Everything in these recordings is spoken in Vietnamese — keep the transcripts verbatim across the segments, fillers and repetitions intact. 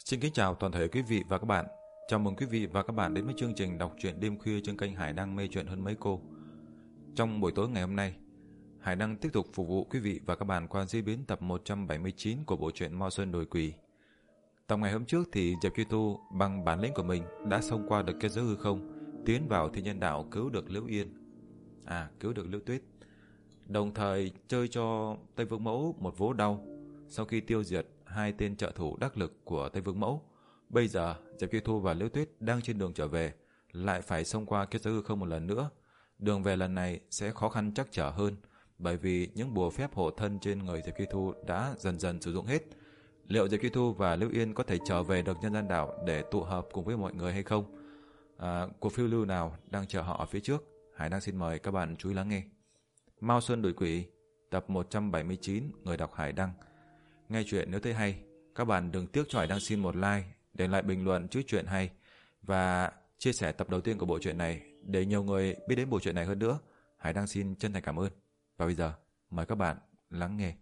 Xin kính chào toàn thể quý vị và các bạn. Chào mừng quý vị và các bạn đến với chương trình đọc truyện đêm khuya trên kênh Hải Đăng mê chuyện hơn mấy cô. Trong buổi tối ngày hôm nay, Hải Đăng tiếp tục phục vụ quý vị và các bạn qua diễn biến tập một trăm bảy mươi chín của bộ truyện Mao Sơn Đồi Quỷ. Tập ngày hôm trước thì Diệp Duy Thu bằng bản lĩnh của mình đã xông qua được kết giới hư không, tiến vào thiên nhân đạo cứu được Liễu Yên, à cứu được Liễu Tuyết, đồng thời chơi cho Tây Vương Mẫu một vố đau. Sau khi tiêu diệt hai tên trợ thủ đắc lực của Tây Vương Mẫu, bây giờ Diệp Duy Thu và Liễu Tuyết đang trên đường trở về, lại phải xông qua kết giới hư không một lần nữa. Đường về lần này sẽ khó khăn trắc trở hơn, bởi vì những bùa phép hộ thân trên người Diệp Duy Thu đã dần dần sử dụng hết. Liệu Diệp Duy Thu và Liễu Yên có thể trở về được nhân gian đảo để tụ hợp cùng với mọi người hay không? À, cuộc phiêu lưu nào đang chờ họ ở phía trước? Hải đang xin mời các bạn chú ý lắng nghe. Mao Sơn Đuổi Quỷ, tập một trăm bảy mươi chín, người đọc Hải Đăng. Nghe chuyện nếu thấy hay, các bạn đừng tiếc cho Hải Đăng xin một like, để lại bình luận chữ chuyện hay và chia sẻ tập đầu tiên của bộ truyện này để nhiều người biết đến bộ truyện này hơn nữa. Hải Đăng xin chân thành cảm ơn. Và bây giờ, mời các bạn lắng nghe.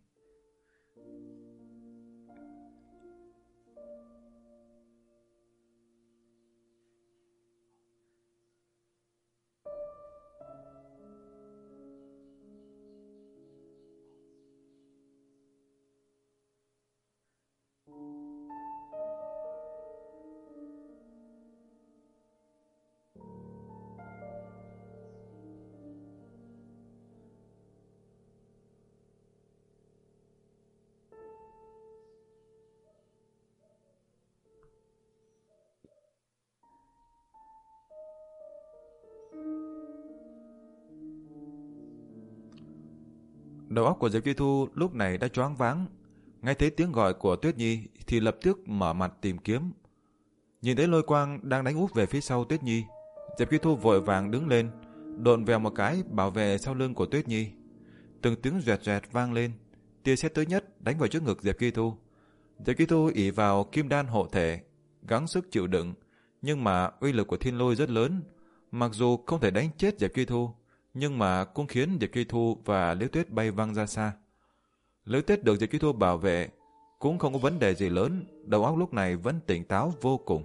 Đầu óc của Diệp Duy Thu lúc này đã choáng váng. Nghe thấy tiếng gọi của Tuyết Nhi thì lập tức mở mặt tìm kiếm. Nhìn thấy lôi quang đang đánh úp về phía sau Tuyết Nhi, Diệp Duy Thu vội vàng đứng lên, độn vèo một cái bảo vệ sau lưng của Tuyết Nhi. Từng tiếng rẹt rẹt vang lên, tia sét tới nhất đánh vào trước ngực Diệp Duy Thu. Diệp Duy Thu ỷ vào kim đan hộ thể, gắng sức chịu đựng, nhưng mà uy lực của thiên lôi rất lớn. Mặc dù không thể đánh chết Diệp Duy Thu, nhưng mà cũng khiến Diệp Duy Thu và Liễu Tuyết bay văng ra xa. Liễu Tuyết được Diệp Duy Thu bảo vệ cũng không có vấn đề gì lớn, đầu óc lúc này vẫn tỉnh táo vô cùng.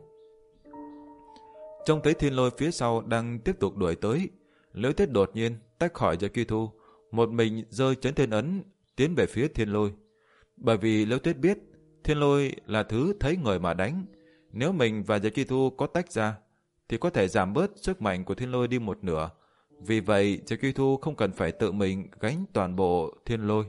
Trông thấy thiên lôi phía sau đang tiếp tục đuổi tới, Liễu Tuyết đột nhiên tách khỏi Diệp Duy Thu, một mình rơi chấn thiên ấn tiến về phía thiên lôi. Bởi vì Liễu Tuyết biết thiên lôi là thứ thấy người mà đánh, nếu mình và Diệp Duy Thu có tách ra thì có thể giảm bớt sức mạnh của thiên lôi đi một nửa. Vì vậy, Diệp Duy Thu không cần phải tự mình gánh toàn bộ thiên lôi.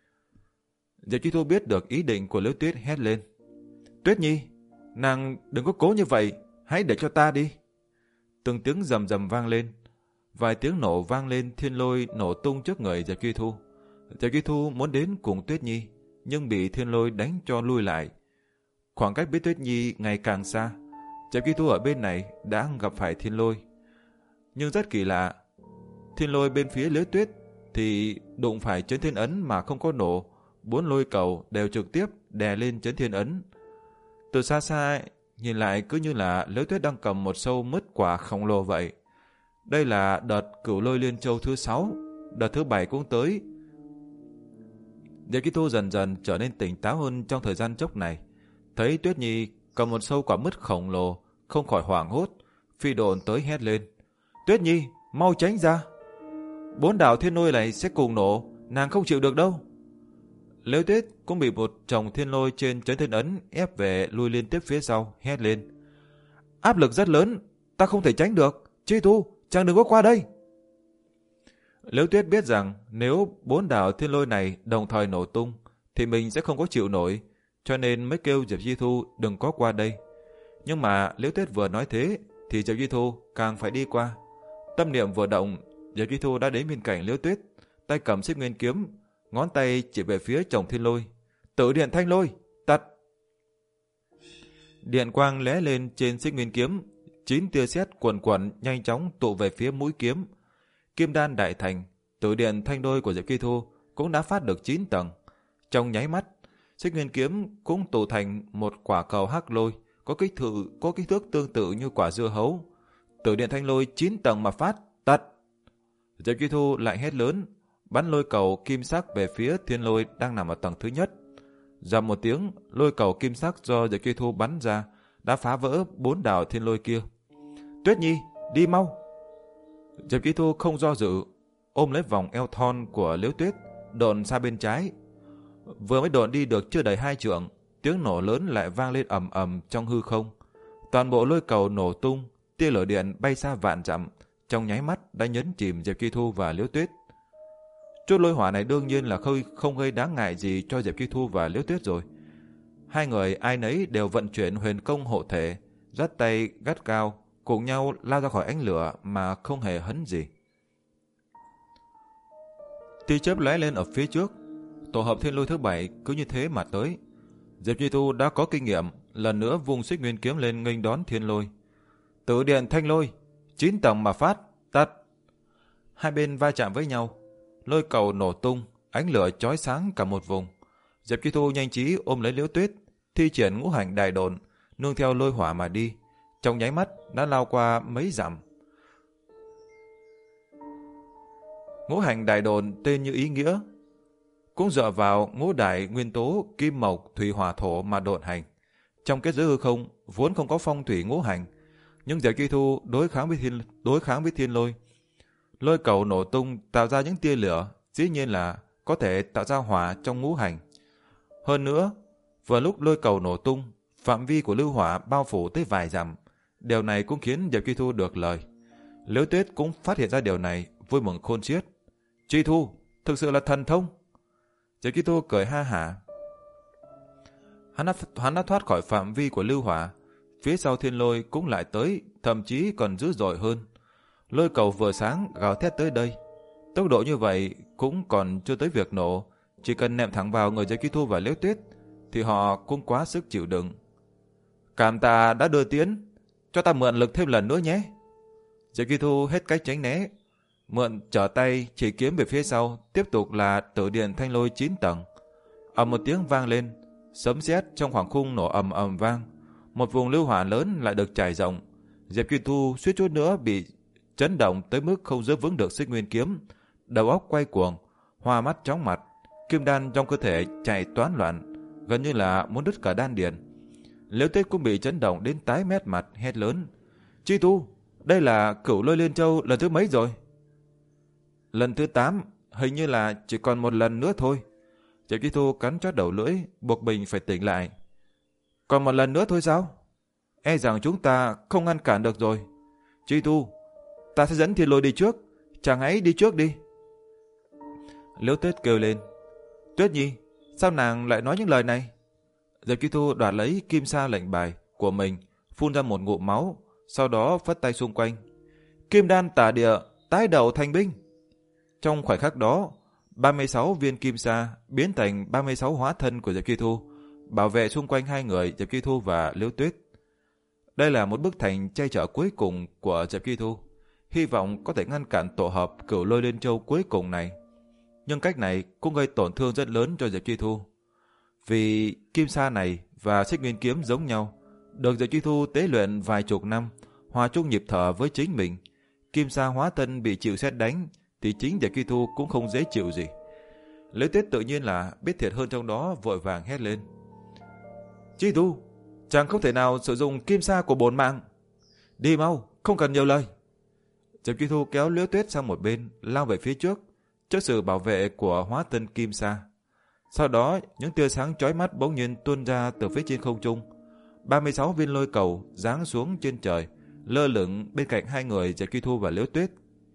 Diệp Duy Thu biết được ý định của Liễu Tuyết, hét lên: Tuyết Nhi, nàng đừng có cố như vậy, hãy để cho ta đi. Từng tiếng rầm rầm vang lên, vài tiếng nổ vang lên, thiên lôi nổ tung trước người Diệp Duy Thu. Diệp Duy Thu muốn đến cùng Tuyết Nhi, nhưng bị thiên lôi đánh cho lui lại. Khoảng cách biết Tuyết Nhi ngày càng xa, Diệp Duy Thu ở bên này đã gặp phải thiên lôi. Nhưng rất kỳ lạ, thiên lôi bên phía Liễu Tuyết thì đụng phải chấn thiên ấn mà không có nổ, bốn lôi cầu đều trực tiếp đè lên chấn thiên ấn. Từ xa xa nhìn lại cứ như là Liễu Tuyết đang cầm một sâu mứt quả khổng lồ vậy. Đây là đợt cửu lôi liên châu thứ sáu, đợt thứ bảy cũng tới. Diệp Duy Thu dần dần trở nên tỉnh táo hơn trong thời gian chốc này. Thấy Tuyết Nhi cầm một sâu quả mứt khổng lồ, không khỏi hoảng hốt, phi độn tới hét lên: Tuyết Nhi, mau tránh ra! Bốn đạo thiên lôi này sẽ cùng nổ, nàng không chịu được đâu. Liễu Tuyết cũng bị một chồng thiên lôi trên chấn thiên ấn ép về, lui liên tiếp phía sau, hét lên: Áp lực rất lớn, ta không thể tránh được. Duy Thu, chàng đừng có qua đây. Liễu Tuyết biết rằng nếu bốn đạo thiên lôi này đồng thời nổ tung thì mình sẽ không có chịu nổi, cho nên mới kêu Diệp Duy Thu đừng có qua đây. Nhưng mà Liễu Tuyết vừa nói thế thì Diệp Duy Thu càng phải đi qua. Tâm niệm vừa động, Diệp Duy Thu đã đến bên cạnh Liễu Tuyết, tay cầm xích nguyên kiếm, ngón tay chỉ về phía chồng thiên lôi: Tử điện thanh lôi, tật! Điện quang lóe lên trên xích nguyên kiếm, chín tia sét quần quần nhanh chóng tụ về phía mũi kiếm. Kim đan đại thành, tử điện thanh lôi của Diệp Duy Thu cũng đã phát được chín tầng. Trong nháy mắt, xích nguyên kiếm cũng tụ thành một quả cầu hắc lôi, có kích thước có kích thước tương tự như quả dưa hấu. Tử điện thanh lôi chín tầng mà phát, tật! Diệp Duy Thu lại hét lớn, bắn lôi cầu kim sắc về phía thiên lôi đang nằm ở tầng thứ nhất. Dầm một tiếng, lôi cầu kim sắc do Diệp Chi Thu bắn ra đã phá vỡ bốn đạo thiên lôi kia. Tuyết Nhi, đi mau! Diệp Chi Thu không do dự, ôm lấy vòng eo thon của Liễu Tuyết, độn sang bên trái. Vừa mới độn đi được chưa đầy hai trượng, tiếng nổ lớn lại vang lên ầm ầm trong hư không. Toàn bộ lôi cầu nổ tung, tia lửa điện bay xa vạn dặm, trong nháy mắt đã nhấn chìm Diệp Chi Thu và Liễu Tuyết. Chút lôi hỏa này đương nhiên là không, không gây đáng ngại gì cho Diệp Chi Thu và Liễu Tuyết rồi. Hai người ai nấy đều vận chuyển huyền công hộ thể, dắt tay gắt cao, cùng nhau lao ra khỏi ánh lửa mà không hề hấn gì. Tia chớp lóe lên ở phía trước, tổ hợp thiên lôi thứ bảy cứ như thế mà tới. Diệp Chi Thu đã có kinh nghiệm, lần nữa vung xích nguyên kiếm lên nghênh đón thiên lôi. Tử điện thanh lôi, chín tầng mà phát, tắt. Hai bên va chạm với nhau, lôi cầu nổ tung, ánh lửa chói sáng cả một vùng. Diệp Chi Thu nhanh trí ôm lấy Liễu Tuyết, thi triển ngũ hành đại độn, nương theo lôi hỏa mà đi. Trong nháy mắt đã lao qua mấy dặm. Ngũ hành đại độn tên như ý nghĩa, cũng dựa vào ngũ đại nguyên tố kim mộc thủy hỏa thổ mà độn hành. Trong kết giới hư không vốn không có phong thủy ngũ hành, nhưng Diệp Chi Thu đối kháng với thiên đối kháng với thiên lôi, lôi cầu nổ tung tạo ra những tia lửa, dĩ nhiên là có thể tạo ra hỏa trong ngũ hành. Hơn nữa, vừa lúc lôi cầu nổ tung, phạm vi của lưu hỏa bao phủ tới vài dặm. Điều này cũng khiến Diệp Chi Thu được lời. Liễu Tuyết cũng phát hiện ra điều này, vui mừng khôn xiết. Chi Thu, thực sự là thần thông. Diệp Chi Thu cười ha hả. Hắn đã, hắn đã thoát khỏi phạm vi của lưu hỏa, phía sau thiên lôi cũng lại tới, thậm chí còn dữ dội hơn. Lôi cầu vừa sáng gào thét tới đây. Tốc độ như vậy cũng còn chưa tới việc nổ, chỉ cần ném thẳng vào người Diệp Chi Thu và Liễu Tuyết thì họ cũng quá sức chịu đựng. Cảm tạ đã đưa tiến, cho ta mượn lực thêm lần nữa nhé. Diệp Chi Thu hết cách tránh né, mượn trở tay chỉ kiếm về phía sau, tiếp tục là tử điện thanh lôi chín tầng. Ầm một tiếng vang lên, sấm sét trong khoảng khung nổ ầm ầm vang, một vùng lưu hỏa lớn lại được trải rộng. Diệp Chi Thu suýt chút nữa bị chấn động tới mức không giữ vững được xích nguyên kiếm, đầu óc quay cuồng, hoa mắt chóng mặt, kim đan trong cơ thể chạy toán loạn, gần như là muốn đứt cả đan điền. Liễu Tuyết cũng bị chấn động đến tái mét mặt, hét lớn: Chi Thu, đây là Cửu Lôi Liên Châu lần thứ mấy rồi? Lần thứ tám, hình như là chỉ còn một lần nữa thôi. Diệp Chi Thu cắn chót đầu lưỡi, buộc mình phải tỉnh lại. Còn một lần nữa thôi sao? E rằng chúng ta không ngăn cản được rồi. Chi Thu, ta sẽ dẫn thiên lôi đi trước, chàng hãy đi trước đi. Liễu Tuyết kêu lên: Tuyết Nhi, sao nàng lại nói những lời này? Diệp Chi Thu đoạt lấy kim sa lệnh bài của mình, phun ra một ngụm máu, sau đó phất tay xung quanh. Kim đan tả địa, tái đầu thành binh. Trong khoảnh khắc đó, ba mươi sáu viên kim sa biến thành ba mươi sáu hóa thân của Diệp Chi Thu, bảo vệ xung quanh hai người Diệp Chi Thu và Liễu Tuyết. Đây là một bức thành che chở cuối cùng của Diệp Chi Thu, hy vọng có thể ngăn cản tổ hợp Cửu Lôi Liên Châu cuối cùng này. Nhưng cách này cũng gây tổn thương rất lớn cho Diệp Chi Thu. Vì kim sa này và xích nguyên kiếm giống nhau, được Diệp Chi Thu tế luyện vài chục năm, hòa chung nhịp thở với chính mình. Kim sa hóa thân bị chịu sét đánh thì chính Diệp Chi Thu cũng không dễ chịu gì. Liễu Tuyết tự nhiên là biết thiệt hơn trong đó, vội vàng hét lên: Chi Thu, chàng không thể nào sử dụng kim sa của bổn mạng. Đi mau, không cần nhiều lời. Diệp Chi Thu kéo Liễu Tuyết sang một bên, lao về phía trước, trước sự bảo vệ của hóa thân kim sa. Sau đó, những tia sáng chói mắt bỗng nhiên tuôn ra từ phía trên không trung. ba mươi sáu viên lôi cầu giáng xuống trên trời, lơ lửng bên cạnh hai người Diệp Chi Thu và Liễu Tuyết.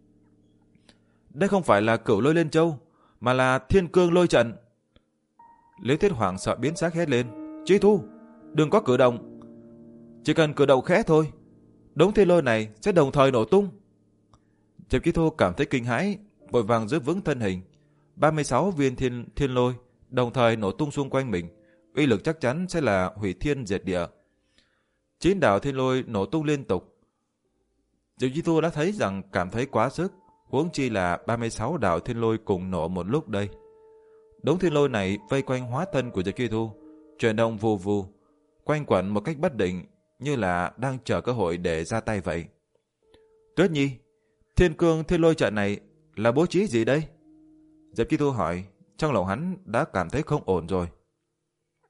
Đây không phải là Cửu Lôi Liên Châu, mà là Thiên Cương Lôi Trận. Liễu Tuyết hoảng sợ biến sắc hét lên: Chi Thu, đừng có cử động. Chỉ cần cử động khẽ thôi, đống thiên lôi này sẽ đồng thời nổ tung. Diệp Chi Thu cảm thấy kinh hãi, vội vàng giữ vững thân hình. ba mươi sáu viên thiên, thiên lôi đồng thời nổ tung xung quanh mình, uy lực chắc chắn sẽ là hủy thiên diệt địa. Chín đạo thiên lôi nổ tung liên tục. Diệp Chi Thu đã thấy rằng cảm thấy quá sức, huống chi là ba mươi sáu đạo thiên lôi cùng nổ một lúc đây. Đống thiên lôi này vây quanh hóa thân của Diệp Chi Thu, chuyển động vù vù, quanh quẩn một cách bất định, như là đang chờ cơ hội để ra tay vậy. Tuyết Nhi, Thiên Cương Thiên Lôi trận này là bố trí gì đây? Diệp Chi Thu hỏi, trong lòng hắn đã cảm thấy không ổn rồi.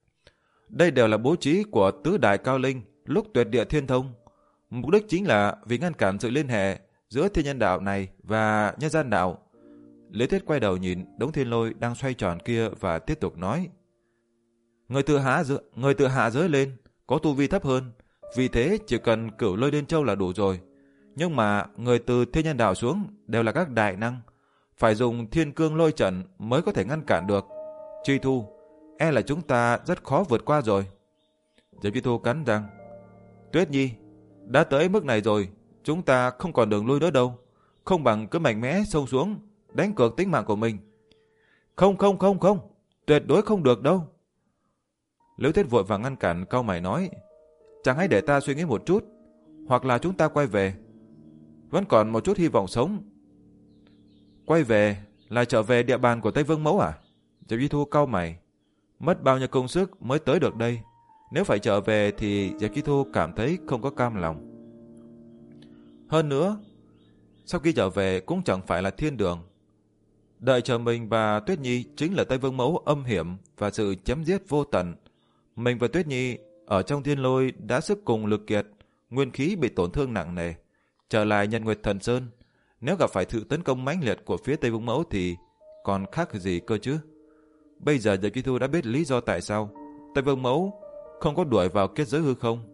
Đây đều là bố trí của tứ đại cao linh lúc tuyệt địa thiên thông. Mục đích chính là vì ngăn cản sự liên hệ giữa thiên nhân đạo này và nhân gian đạo. Liễu Tuyết quay đầu nhìn đống thiên lôi đang xoay tròn kia và tiếp tục nói. Người từ hạ giới, người từ hạ giới lên có tu vi thấp hơn, vì thế chỉ cần cửu lôi liên châu là đủ rồi. Nhưng mà người từ thiên nhân đạo xuống đều là các đại năng, phải dùng thiên cương lôi trận mới có thể ngăn cản được. Chi Thu, e là chúng ta rất khó vượt qua rồi. Diệp Chi Thu cắn răng. Tuyết Nhi, đã tới mức này rồi, chúng ta không còn đường lui nữa đâu. Không bằng cứ mạnh mẽ xông xuống, đánh cược tính mạng của mình. Không không không không, tuyệt đối không được đâu. Liễu Tuyết vội vàng ngăn cản, cau mày nói. Chẳng hãy để ta suy nghĩ một chút, hoặc là chúng ta quay về. Vẫn còn một chút hy vọng sống. Quay về là trở về địa bàn của Tây Vương Mẫu à? Diệp Chi Thu cau mày. Mất bao nhiêu công sức mới tới được đây. Nếu phải trở về thì Diệp Chi Thu cảm thấy không có cam lòng. Hơn nữa, sau khi trở về cũng chẳng phải là thiên đường. Đợi chờ mình và Tuyết Nhi chính là Tây Vương Mẫu âm hiểm và sự chém giết vô tận. Mình và Tuyết Nhi ở trong thiên lôi đã sức cùng lực kiệt, nguyên khí bị tổn thương nặng nề. Trở lại Nhật Nguyệt Thần Sơn, nếu gặp phải sự tấn công mãnh liệt của phía Tây Vương Mẫu thì còn khác gì cơ chứ. Bây giờ Diệp Chi Thu đã biết lý do tại sao Tây Vương Mẫu không có đuổi vào kết giới hư không.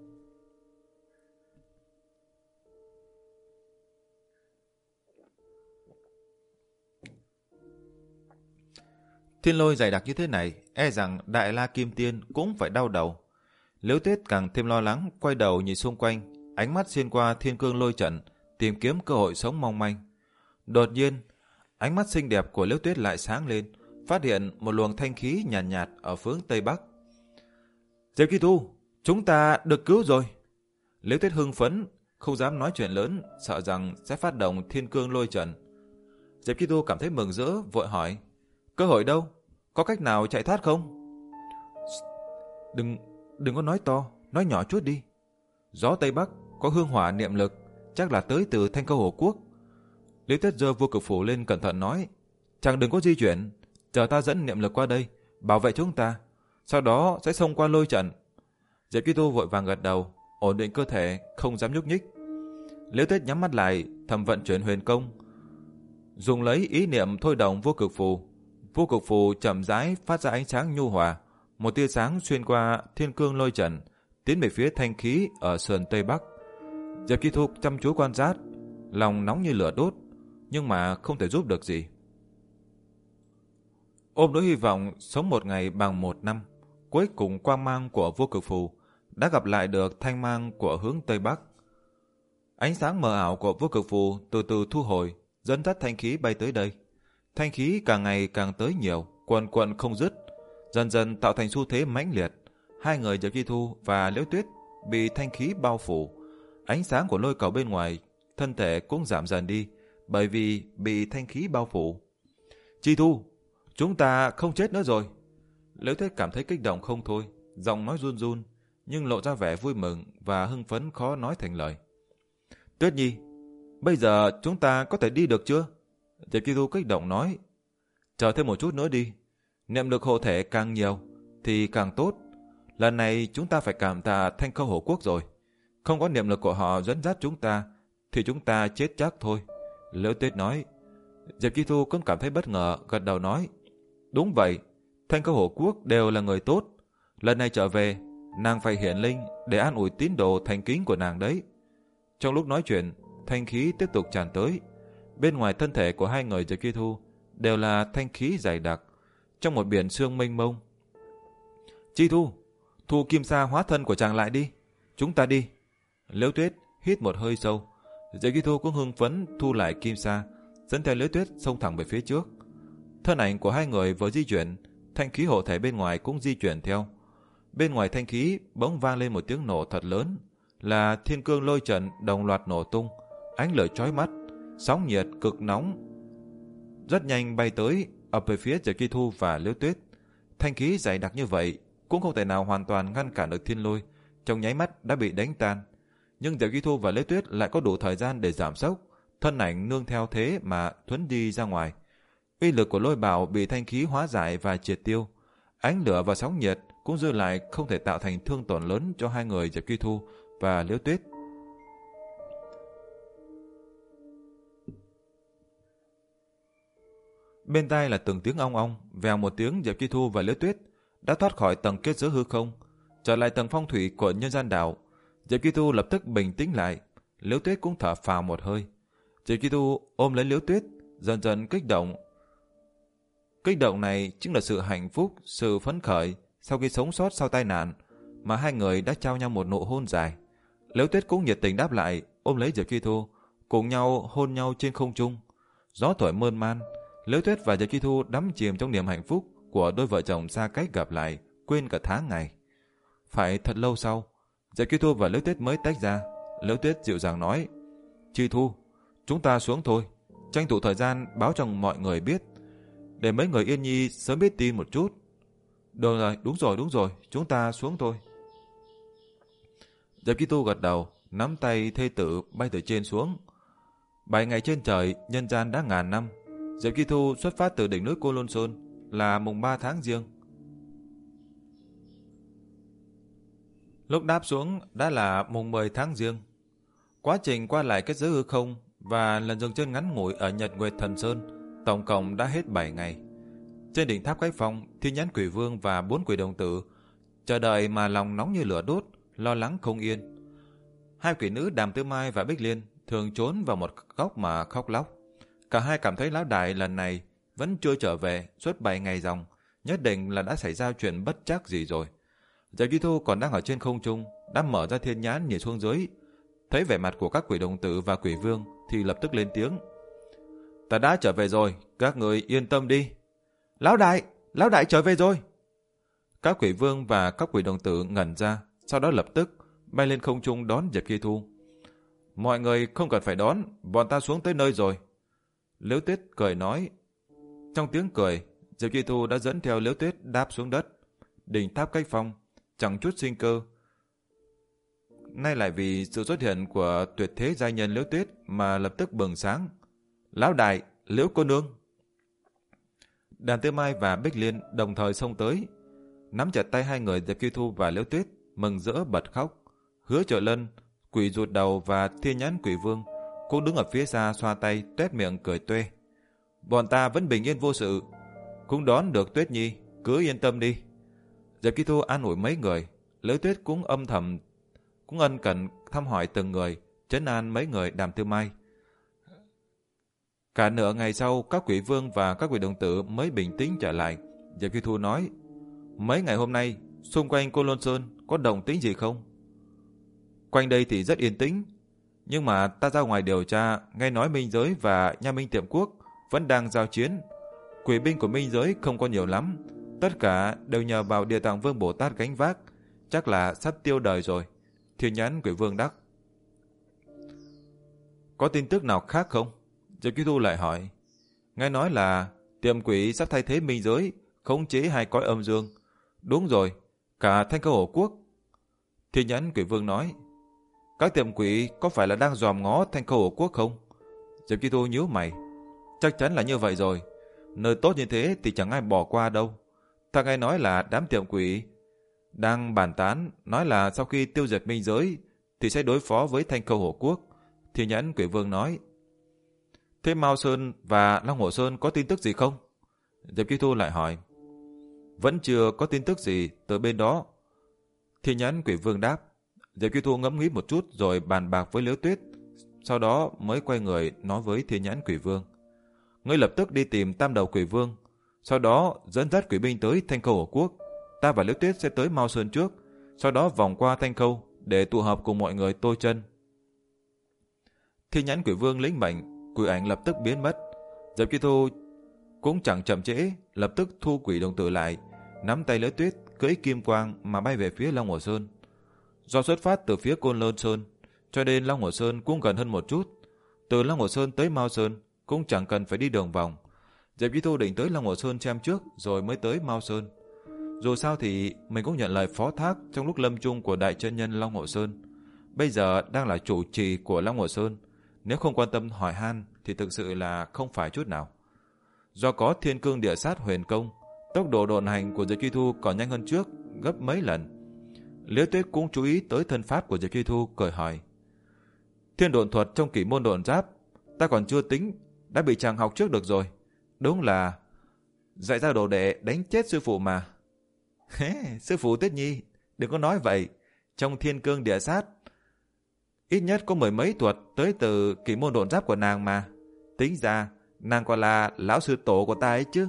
Thiên lôi dày đặc như thế này, e rằng Đại La Kim Tiên cũng phải đau đầu. Liễu Tuyết càng thêm lo lắng, quay đầu nhìn xung quanh, ánh mắt xuyên qua thiên cương lôi trận, tìm kiếm cơ hội sống mong manh. Đột nhiên, ánh mắt xinh đẹp của Liễu Tuyết lại sáng lên, phát hiện một luồng thanh khí nhàn nhạt, nhạt ở hướng tây bắc. Diệp Chi Thu, chúng ta được cứu rồi. Liễu Tuyết hưng phấn, không dám nói chuyện lớn, sợ rằng sẽ phát động thiên cương lôi trận. Diệp Chi Thu cảm thấy mừng rỡ, vội hỏi. Cơ hội đâu? Có cách nào chạy thoát không? Đừng, đừng có nói to, nói nhỏ chút đi. Gió Tây Bắc có hương hỏa niệm lực, chắc là tới từ Thanh Câu Hồ Quốc. Liễu Tuyết giơ vô cực phủ lên cẩn thận nói. Chàng đừng có di chuyển, chờ ta dẫn niệm lực qua đây, bảo vệ chúng ta. Sau đó sẽ xông qua lôi trận. Diệp Chi Thu vội vàng gật đầu, ổn định cơ thể, không dám nhúc nhích. Liễu Tuyết nhắm mắt lại, thầm vận chuyển huyền công, dùng lấy ý niệm thôi động vô cực phù. Vô cực phù chậm rãi phát ra ánh sáng nhu hòa, một tia sáng xuyên qua thiên cương lôi trận, tiến về phía thanh khí ở sườn tây bắc. Diệp Chi Thu chăm chú quan sát, lòng nóng như lửa đốt, nhưng mà không thể giúp được gì. Ôm nỗi hy vọng sống một ngày bằng một năm, cuối cùng quang mang của vô cực phù đã gặp lại được thanh mang của hướng tây bắc. Ánh sáng mờ ảo của vô cực phù từ từ thu hồi, dẫn dắt thanh khí bay tới đây. Thanh khí càng ngày càng tới nhiều, quần quận không dứt, dần dần tạo thành xu thế mãnh liệt. Hai người Diệp Chi Thu và Liễu Tuyết bị thanh khí bao phủ. Ánh sáng của lôi cầu bên ngoài thân thể cũng giảm dần đi, bởi vì bị thanh khí bao phủ. Chi Thu, chúng ta không chết nữa rồi. Liễu Tuyết cảm thấy kích động không thôi, giọng nói run run, nhưng lộ ra vẻ vui mừng và hưng phấn khó nói thành lời. Tuyết Nhi, bây giờ chúng ta có thể đi được chưa? Diệp Chi Thu kích động nói. Chờ thêm một chút nữa đi, niệm lực hộ thể càng nhiều thì càng tốt. Lần này chúng ta phải cảm tạ Thanh Câu Hổ Quốc rồi. Không có niệm lực của họ dẫn dắt chúng ta thì chúng ta chết chắc thôi. Liễu Tuyết nói. Diệp Chi Thu cũng cảm thấy bất ngờ, gật đầu nói. Đúng vậy, Thanh Câu Hổ Quốc đều là người tốt. Lần này trở về, nàng phải hiển linh để an ủi tín đồ thành kính của nàng đấy. Trong lúc nói chuyện, thanh khí tiếp tục tràn tới. Bên ngoài thân thể của hai người Diệp Chi Thu đều là thanh khí dày đặc, trong một biển sương mênh mông. Chi Thu, thu kim sa hóa thân của chàng lại đi, chúng ta đi. Liễu Tuyết hít một hơi sâu. Diệp Chi Thu cũng hưng phấn thu lại kim sa, dẫn theo Liễu Tuyết xông thẳng về phía trước. Thân ảnh của hai người vừa di chuyển, thanh khí hộ thể bên ngoài cũng di chuyển theo. Bên ngoài thanh khí bỗng vang lên một tiếng nổ thật lớn, là thiên cương lôi trận đồng loạt nổ tung, ánh lửa chói mắt, sóng nhiệt cực nóng rất nhanh bay tới, ập về phía Diệp Chi Thu và Liễu Tuyết. Thanh khí dày đặc như vậy cũng không thể nào hoàn toàn ngăn cản được thiên lôi, trong nháy mắt đã bị đánh tan. Nhưng Diệp Chi Thu và Liễu Tuyết lại có đủ thời gian để giảm sốc, thân ảnh nương theo thế mà thuấn đi ra ngoài. Uy lực của lôi bào bị thanh khí hóa giải và triệt tiêu, ánh lửa và sóng nhiệt cũng dư lại không thể tạo thành thương tổn lớn cho hai người Diệp Kỳ Thu và Liễu Tuyết. Bên tai là từng tiếng ong ong, vèo một tiếng, Diệp Kỳ Thu và Liễu Tuyết đã thoát khỏi tầng kết giới hư không, trở lại tầng phong thủy của nhân gian đảo. Diệp Kỳ Thu lập tức bình tĩnh lại, Liễu Tuyết cũng thở phào một hơi. Diệp Kỳ Thu ôm lấy Liễu Tuyết, dần dần kích động. Kích động này chính là sự hạnh phúc, sự phấn khởi sau khi sống sót sau tai nạn, mà hai người đã trao nhau một nụ hôn dài. Liễu Tuyết cũng nhiệt tình đáp lại, ôm lấy Diệp Kỳ Thu, cùng nhau hôn nhau trên không trung. Gió thổi mơn man, Liễu Tuyết và Diệp Kỳ Thu đắm chìm trong niềm hạnh phúc của đôi vợ chồng xa cách gặp lại, quên cả tháng ngày. Phải thật lâu sau, Diệp Kỳ Thu và Liễu Tuyết mới tách ra. Liễu Tuyết dịu dàng nói: Kỳ Thu, chúng ta xuống thôi, tranh thủ thời gian báo cho mọi người biết, để mấy người Yên Nhi sớm biết tin một chút. Được rồi, đúng rồi, đúng rồi, chúng ta xuống thôi. Diệp Kỳ Thu gật đầu, nắm tay thê tử bay từ trên xuống. Bảy ngày trên trời, nhân gian đã ngàn năm. Diệp Kỳ Thu xuất phát từ đỉnh núi Cô Lôn Sơn là mùng ba tháng Giêng. Lúc đáp xuống đã là mùng mười tháng Giêng. Quá trình qua lại kết giới hư không và lần dừng chân ngắn ngủi ở Nhật Nguyệt Thần Sơn tổng cộng đã hết bảy ngày. Trên đỉnh tháp Cách Phong, Thiên Nhãn Quỷ Vương và bốn quỷ đồng tử chờ đợi mà lòng nóng như lửa đốt, lo lắng không yên. Hai quỷ nữ Đàm Tư Mai và Bích Liên thường trốn vào một góc mà khóc lóc. Cả hai cảm thấy lão đại lần này vẫn chưa trở về suốt bảy ngày dòng, nhất định là đã xảy ra chuyện bất trắc gì rồi. Diệp Kỳ Thu còn đang ở trên không trung, đã mở ra thiên nhãn nhìn xuống dưới, thấy vẻ mặt của các quỷ đồng tử và quỷ vương thì lập tức lên tiếng: Ta đã trở về rồi, các người yên tâm đi. Lão đại, lão đại trở về rồi. Các quỷ vương và các quỷ đồng tử ngẩn ra, sau đó lập tức bay lên không trung đón Diệp Kỳ Thu. Mọi người không cần phải đón, bọn ta xuống tới nơi rồi. Liễu Tuyết cười nói. Trong tiếng cười, Diệp Kỳ Thu đã dẫn theo Liễu Tuyết đáp xuống đất. Đỉnh tháp Cách Phong chẳng chút sinh cơ, nay lại vì sự xuất hiện của tuyệt thế giai nhân Liễu Tuyết mà lập tức bừng sáng. Lão đại, Liễu cô nương. Đàn Tư Mai và Bích Liên đồng thời xông tới, nắm chặt tay hai người Diệp Kỳ Thu và Liễu Tuyết, mừng rỡ bật khóc. Hứa Trợ Lân, quỷ ruột đầu và Thiên Nhãn Quỷ Vương cũng đứng ở phía xa xoa tay tuét miệng cười tuê. Bọn ta vẫn bình yên vô sự, cũng đón được Tuyết Nhi, cứ yên tâm đi. Diệp Kỳ Thu an ủi mấy người, Liễu Tuyết cũng âm thầm cũng ân cần thăm hỏi từng người, trấn an mấy người Đàm Tư Mai. Cả nửa ngày sau, các quỷ vương và các quỷ đồng tử mới bình tĩnh trở lại. Diệp Kỳ Thu nói: Mấy ngày hôm nay, xung quanh Cô Lôn Sơn có động tĩnh gì không? Quanh đây thì rất yên tĩnh, nhưng mà ta ra ngoài điều tra, nghe nói Minh Giới và Nha Minh Tiệm Quốc vẫn đang giao chiến. Quỷ binh của Minh Giới không có nhiều lắm, tất cả đều nhờ vào Địa Tạng Vương Bồ Tát gánh vác, chắc là sắp tiêu đời rồi. Thiên Nhãn Quỷ Vương đáp. Có tin tức nào khác không? Diệp Kỳ Thu lại hỏi. Nghe nói là Tiệm Quỷ sắp thay thế Minh Giới, khống chế hai cõi âm dương. Đúng rồi, cả Thanh Câu Hổ Quốc. Thiên Nhãn Quỷ Vương nói. Các tiệm quỷ có phải là đang dòm ngó Thanh Câu Hổ Quốc không? Diệp Kỳ Thu nhíu mày. Chắc chắn là như vậy rồi, nơi tốt như thế thì chẳng ai bỏ qua đâu. Ta nghe nói là đám tiệm quỷ đang bàn tán, nói là sau khi tiêu diệt Minh Giới thì sẽ đối phó với Thanh Câu Hổ Quốc. Thiên Nhãn Quỷ Vương nói. Thế Mao Sơn và Long Hổ Sơn có tin tức gì không? Diệp Kỳ Thu lại hỏi. Vẫn chưa có tin tức gì từ bên đó. Thiên Nhãn Quỷ Vương đáp. Diệp Kỳ Thu ngẫm nghĩ một chút rồi bàn bạc với Liễu Tuyết, sau đó mới quay người nói với Thiên Nhãn Quỷ Vương. Ngươi lập tức đi tìm Tam Đầu Quỷ Vương, sau đó dẫn dắt quỷ binh tới Thanh Câu Hổ Quốc. Ta và Liễu Tuyết sẽ tới Mao Sơn trước, sau đó vòng qua Thanh Câu để tụ họp cùng mọi người tôi chân. Thiên Nhãn Quỷ Vương lĩnh mệnh, quỷ ảnh lập tức biến mất. Diệp Kỳ Thu cũng chẳng chậm trễ, lập tức thu quỷ đồng tử lại, nắm tay Liễu Tuyết cưỡi kim quang mà bay về phía Long Hồ Sơn. Do xuất phát từ phía Côn Lôn Sơn, cho nên Long Hồ Sơn cũng gần hơn một chút. Từ Long Hồ Sơn tới Mao Sơn cũng chẳng cần phải đi đường vòng. Diệp Kỳ Thu định tới Long Hồ Sơn xem trước rồi mới tới Mao Sơn. Dù sao thì mình cũng nhận lời phó thác trong lúc lâm chung của đại chân nhân Long Hồ Sơn. Bây giờ đang là chủ trì của Long Hồ Sơn, nếu không quan tâm hỏi han thì thực sự là không phải chút nào. Do có Thiên Cương Địa Sát Huyền Công, tốc độ độn hành của Diệp Kỳ Thu còn nhanh hơn trước gấp mấy lần. Liễu Tuyết cũng chú ý tới thân pháp của Diệp Chi Thu, cười hỏi: Thiên độn thuật trong kỷ môn độn giáp, ta còn chưa tính, đã bị chàng học trước được rồi. Đúng là dạy ra đồ đệ đánh chết sư phụ mà. Sư phụ Tuyết Nhi, đừng có nói vậy. Trong thiên cương địa sát, ít nhất có mười mấy thuật tới từ kỷ môn độn giáp của nàng mà. Tính ra, nàng còn là lão sư tổ của ta ấy chứ.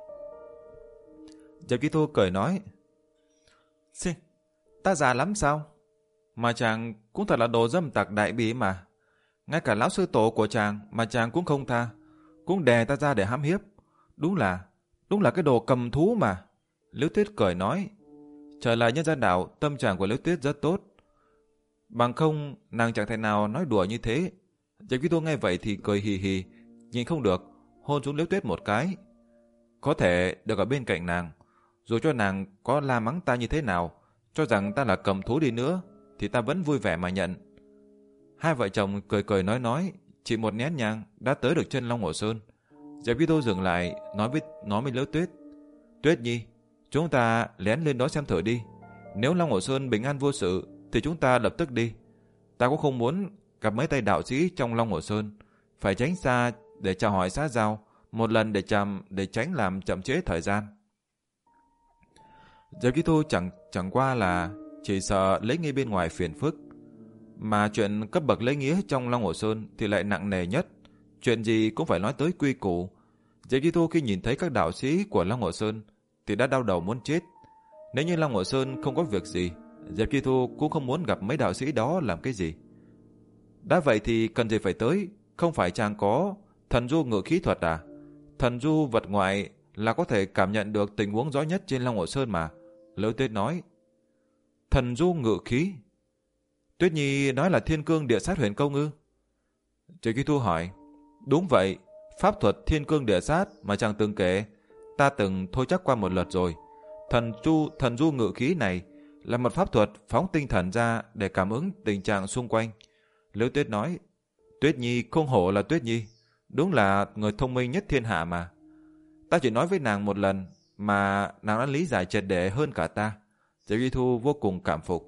Diệp Chi Thu cười nói: Xì, ta già lắm sao? Mà chàng cũng thật là đồ dâm tặc đại bỉ mà. Ngay cả lão sư tổ của chàng mà chàng cũng không tha, cũng đè ta ra để hãm hiếp. Đúng là, đúng là cái đồ cầm thú mà. Liễu Tuyết cười nói. Trở lại nhân gian đảo, tâm trạng của Liễu Tuyết rất tốt. Bằng không, nàng chẳng thể nào nói đùa như thế. Diệp Chi Thu nghe vậy thì cười hì hì, nhìn không được, hôn xuống Liễu Tuyết một cái. Có thể được ở bên cạnh nàng, dù cho nàng có la mắng ta như thế nào, cho rằng ta là cầm thú đi nữa, thì ta vẫn vui vẻ mà nhận. Hai vợ chồng cười cười nói nói, chỉ một nén nhang đã tới được chân Long Hồ Sơn. Diệp Chi Thu dừng lại, nói với nói với Liễu Tuyết: Tuyết Nhi, chúng ta lén lên đó xem thử đi. Nếu Long Hồ Sơn bình an vô sự, thì chúng ta lập tức đi. Ta cũng không muốn gặp mấy tay đạo sĩ trong Long Hồ Sơn, phải tránh xa để chào hỏi xã giao, một lần để chậm để tránh làm chậm trễ thời gian. Diệp Chi Thu chẳng chẳng qua là chỉ sợ lễ nghi bên ngoài phiền phức, mà chuyện cấp bậc lễ nghĩa trong Long Hồ Sơn thì lại nặng nề nhất. Chuyện gì cũng phải nói tới quy củ. Diệp Chi Thu khi nhìn thấy các đạo sĩ của Long Hồ Sơn thì đã đau đầu muốn chết. Nếu như Long Hồ Sơn không có việc gì, Diệp Chi Thu cũng không muốn gặp mấy đạo sĩ đó làm cái gì. Đã vậy thì cần gì phải tới? Không phải chàng có thần du ngự khí thuật à? Thần du vật ngoại là có thể cảm nhận được tình huống rõ nhất trên Long Hồ Sơn mà. Liễu Tuyết nói. Thần du ngự khí? Tuyết Nhi nói là thiên cương địa sát huyền công ư? Diệp Chi Thu hỏi. Đúng vậy, pháp thuật thiên cương địa sát mà chàng từng kể, ta từng thôi chắc qua một lượt rồi. Thần du, thần du ngự khí này là một pháp thuật phóng tinh thần ra để cảm ứng tình trạng xung quanh. Liễu Tuyết nói. Tuyết Nhi không hổ là Tuyết Nhi, đúng là người thông minh nhất thiên hạ mà. Ta chỉ nói với nàng một lần mà nàng đã lý giải triệt để hơn cả ta. Diệp Chi Thu vô cùng cảm phục.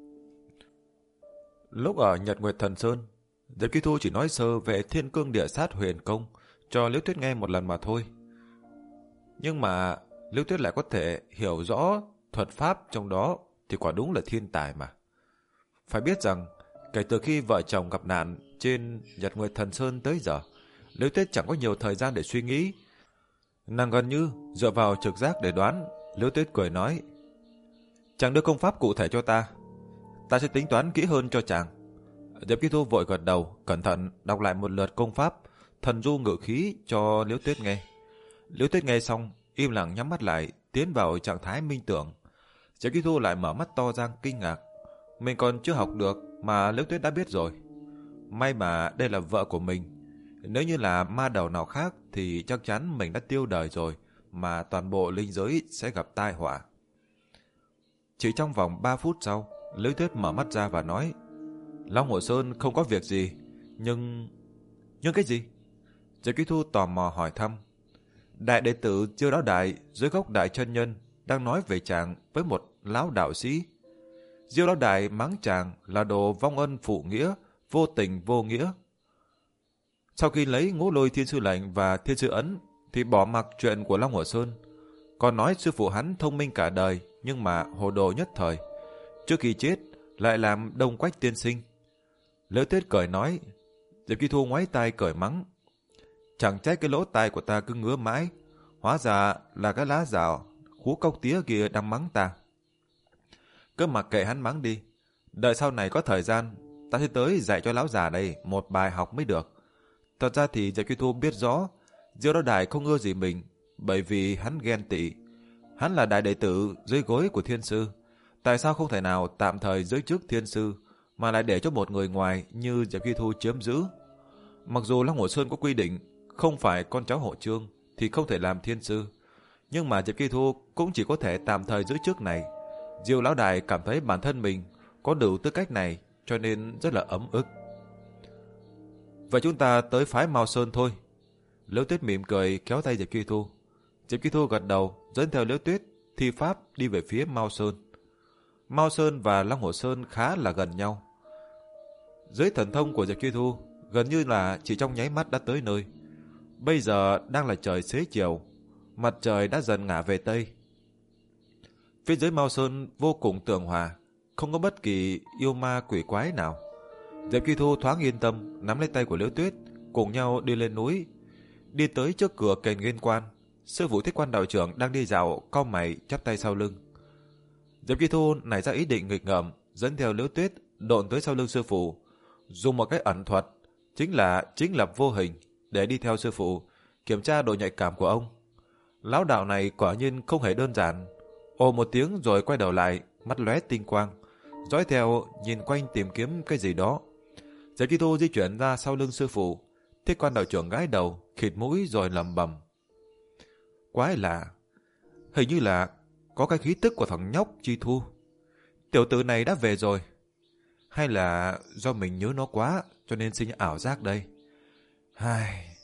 Lúc ở Nhật Nguyệt Thần Sơn, Diệp Chi Thu chỉ nói sơ về thiên cương địa sát huyền công cho Liễu Tuyết nghe một lần mà thôi. Nhưng mà Liễu Tuyết lại có thể hiểu rõ thuật pháp trong đó thì quả đúng là thiên tài mà. Phải biết rằng kể từ khi vợ chồng gặp nạn trên Nhật Nguyệt Thần Sơn tới giờ, Liễu Tuyết chẳng có nhiều thời gian để suy nghĩ. Nàng gần như dựa vào trực giác để đoán. Liễu Tuyết cười nói. Chàng đưa công pháp cụ thể cho ta, ta sẽ tính toán kỹ hơn cho chàng. Diệp Chi Thu vội gật đầu, cẩn thận đọc lại một lượt công pháp thần du ngự khí cho Liễu Tuyết nghe. Liễu Tuyết nghe xong, im lặng nhắm mắt lại, tiến vào trạng thái minh tưởng. Diệp Chi Thu lại mở mắt to ra kinh ngạc. Mình còn chưa học được mà Liễu Tuyết đã biết rồi. May mà đây là vợ của mình. Nếu như là ma đầu nào khác thì chắc chắn mình đã tiêu đời rồi, mà toàn bộ linh giới sẽ gặp tai họa. Chỉ trong vòng ba phút sau, Liễu Tuyết mở mắt ra và nói. Long Hồ Sơn không có việc gì, nhưng... Nhưng cái gì? Diệp Chi Thu tò mò hỏi thăm. Đại đệ tử Diêu Lão Đại dưới gốc Đại Chân Nhân đang nói về chàng với một lão đạo sĩ. Diêu Lão Đại mắng chàng là đồ vong ân phụ nghĩa, vô tình vô nghĩa. Sau khi lấy Ngũ Lôi Thiên Sư Lệnh và Thiên Sư Ấn thì bỏ mặc chuyện của Long Hồ Sơn. Còn nói sư phụ hắn thông minh cả đời nhưng mà hồ đồ nhất thời. Trước khi chết lại làm Đông Quách tiên sinh. Liễu Tuyết cười nói. Diệp Chi Thu ngoáy tay cười mắng. Chẳng trách cái lỗ tai của ta cứ ngứa mãi, hóa ra là cái lá rào khú cốc tía kia đang mắng ta. Cứ mặc kệ hắn mắng đi, đợi sau này có thời gian ta sẽ tới dạy cho lão già đây một bài học mới được. Thật ra thì Diệp Chi Thu biết rõ Diêu Lão Đại không ưa gì mình, bởi vì hắn ghen tị. Hắn là đại đệ tử dưới gối của thiên sư, tại sao không thể nào tạm thời giới chức thiên sư mà lại để cho một người ngoài như Diệp Chi Thu chiếm giữ? Mặc dù Long Hồ Sơn có quy định không phải con cháu hộ trương thì không thể làm thiên sư, nhưng mà Diệp Chi Thu cũng chỉ có thể tạm thời giữ chức này. Diêu Lão Đại cảm thấy bản thân mình có đủ tư cách này, cho nên rất là ấm ức. Vậy chúng ta tới phái Mao Sơn thôi. Liễu Tuyết mỉm cười kéo tay Diệp Chi Thu. Diệp Chi Thu gật đầu, dẫn theo Liễu Tuyết thi pháp đi về phía Mao Sơn. Mao Sơn và Long Hồ Sơn khá là gần nhau. Dưới thần thông của Diệp Chi Thu, gần như là chỉ trong nháy mắt đã tới nơi. Bây giờ đang là trời xế chiều, mặt trời đã dần ngả về Tây. Phía dưới Mao Sơn vô cùng tường hòa, không có bất kỳ yêu ma quỷ quái nào. Diệp Chi Thu thoáng yên tâm, nắm lấy tay của Liễu Tuyết, cùng nhau đi lên núi. Đi tới trước cửa Kền Nguyên Quan, sư phụ Thích Quan đạo trưởng đang đi dạo, cau mày chắp tay sau lưng. Diệp Chi Thu nảy ra ý định nghịch ngợm, dẫn theo Liễu Tuyết độn tới sau lưng sư phụ, dùng một cái ẩn thuật, chính là chính lập vô hình, để đi theo sư phụ, kiểm tra độ nhạy cảm của ông. Lão đạo này quả nhiên không hề đơn giản. Ồ một tiếng rồi quay đầu lại, mắt lóe tinh quang, dõi theo nhìn quanh tìm kiếm cái gì đó. Diệp Chi Thu di chuyển ra sau lưng sư phụ. Thích Quan đạo trưởng gãi đầu, khịt mũi rồi lẩm bẩm: quái lạ, hình như là có cái khí tức của thằng nhóc Chi Thu. Tiểu tử này đã về rồi, hay là do mình nhớ nó quá cho nên sinh ảo giác đây? Hai.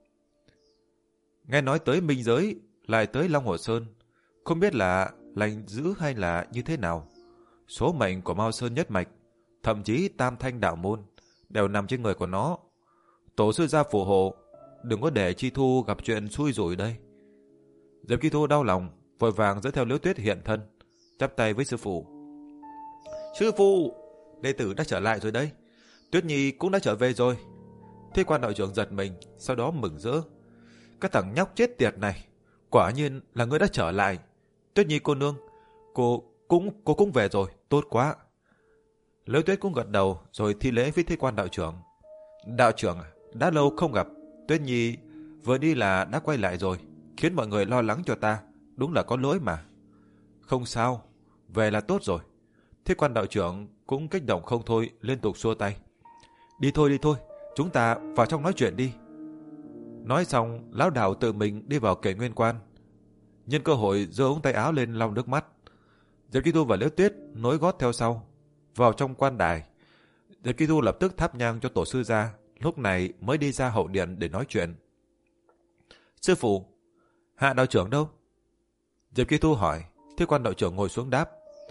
Nghe nói tới Minh Giới, lại tới Long Hồ Sơn, không biết là lành dữ hay là như thế nào. Số mệnh của Mao Sơn nhất mạch, thậm chí Tam Thanh đạo môn, đều nằm trên người của nó. Tổ sư gia phù hộ, đừng có để Chi Thu gặp chuyện xui rủi đây. Diệp Chi Thu đau lòng, vội vàng dẫn theo Liễu Tuyết hiện thân, chắp tay với sư phụ. Sư phụ, đệ tử đã trở lại rồi đây. Tuyết Nhi cũng đã trở về rồi. Thích Quan đạo trưởng giật mình, sau đó mừng rỡ. Cái thằng nhóc chết tiệt này, quả nhiên là ngươi đã trở lại. Tuyết Nhi cô nương, cô cũng cô cũng về rồi, tốt quá. Liễu Tuyết cũng gật đầu rồi thi lễ với Thích Quan đạo trưởng. Đạo trưởng à, đã lâu không gặp. Tuyết Nhi vừa đi là đã quay lại rồi, khiến mọi người lo lắng cho ta, đúng là có lỗi mà. Không sao, về là tốt rồi. Thích Quan đạo trưởng cũng kích động không thôi, liên tục xua tay. Đi thôi đi thôi, chúng ta vào trong nói chuyện đi. Nói xong, lão đạo tự mình đi vào Kền Nguyên Quan, nhân cơ hội giơ ống tay áo lên lau nước mắt. Diệp Chi Thu và Liễu Tuyết nối gót theo sau vào trong quan đài. Diệp Chi Thu lập tức thắp nhang cho tổ sư gia, lúc này mới đi ra hậu điện để nói chuyện. Sư phụ, Hạ đạo trưởng đâu? Diệp Chi Thu hỏi. Thích Quan đạo trưởng ngồi xuống đáp.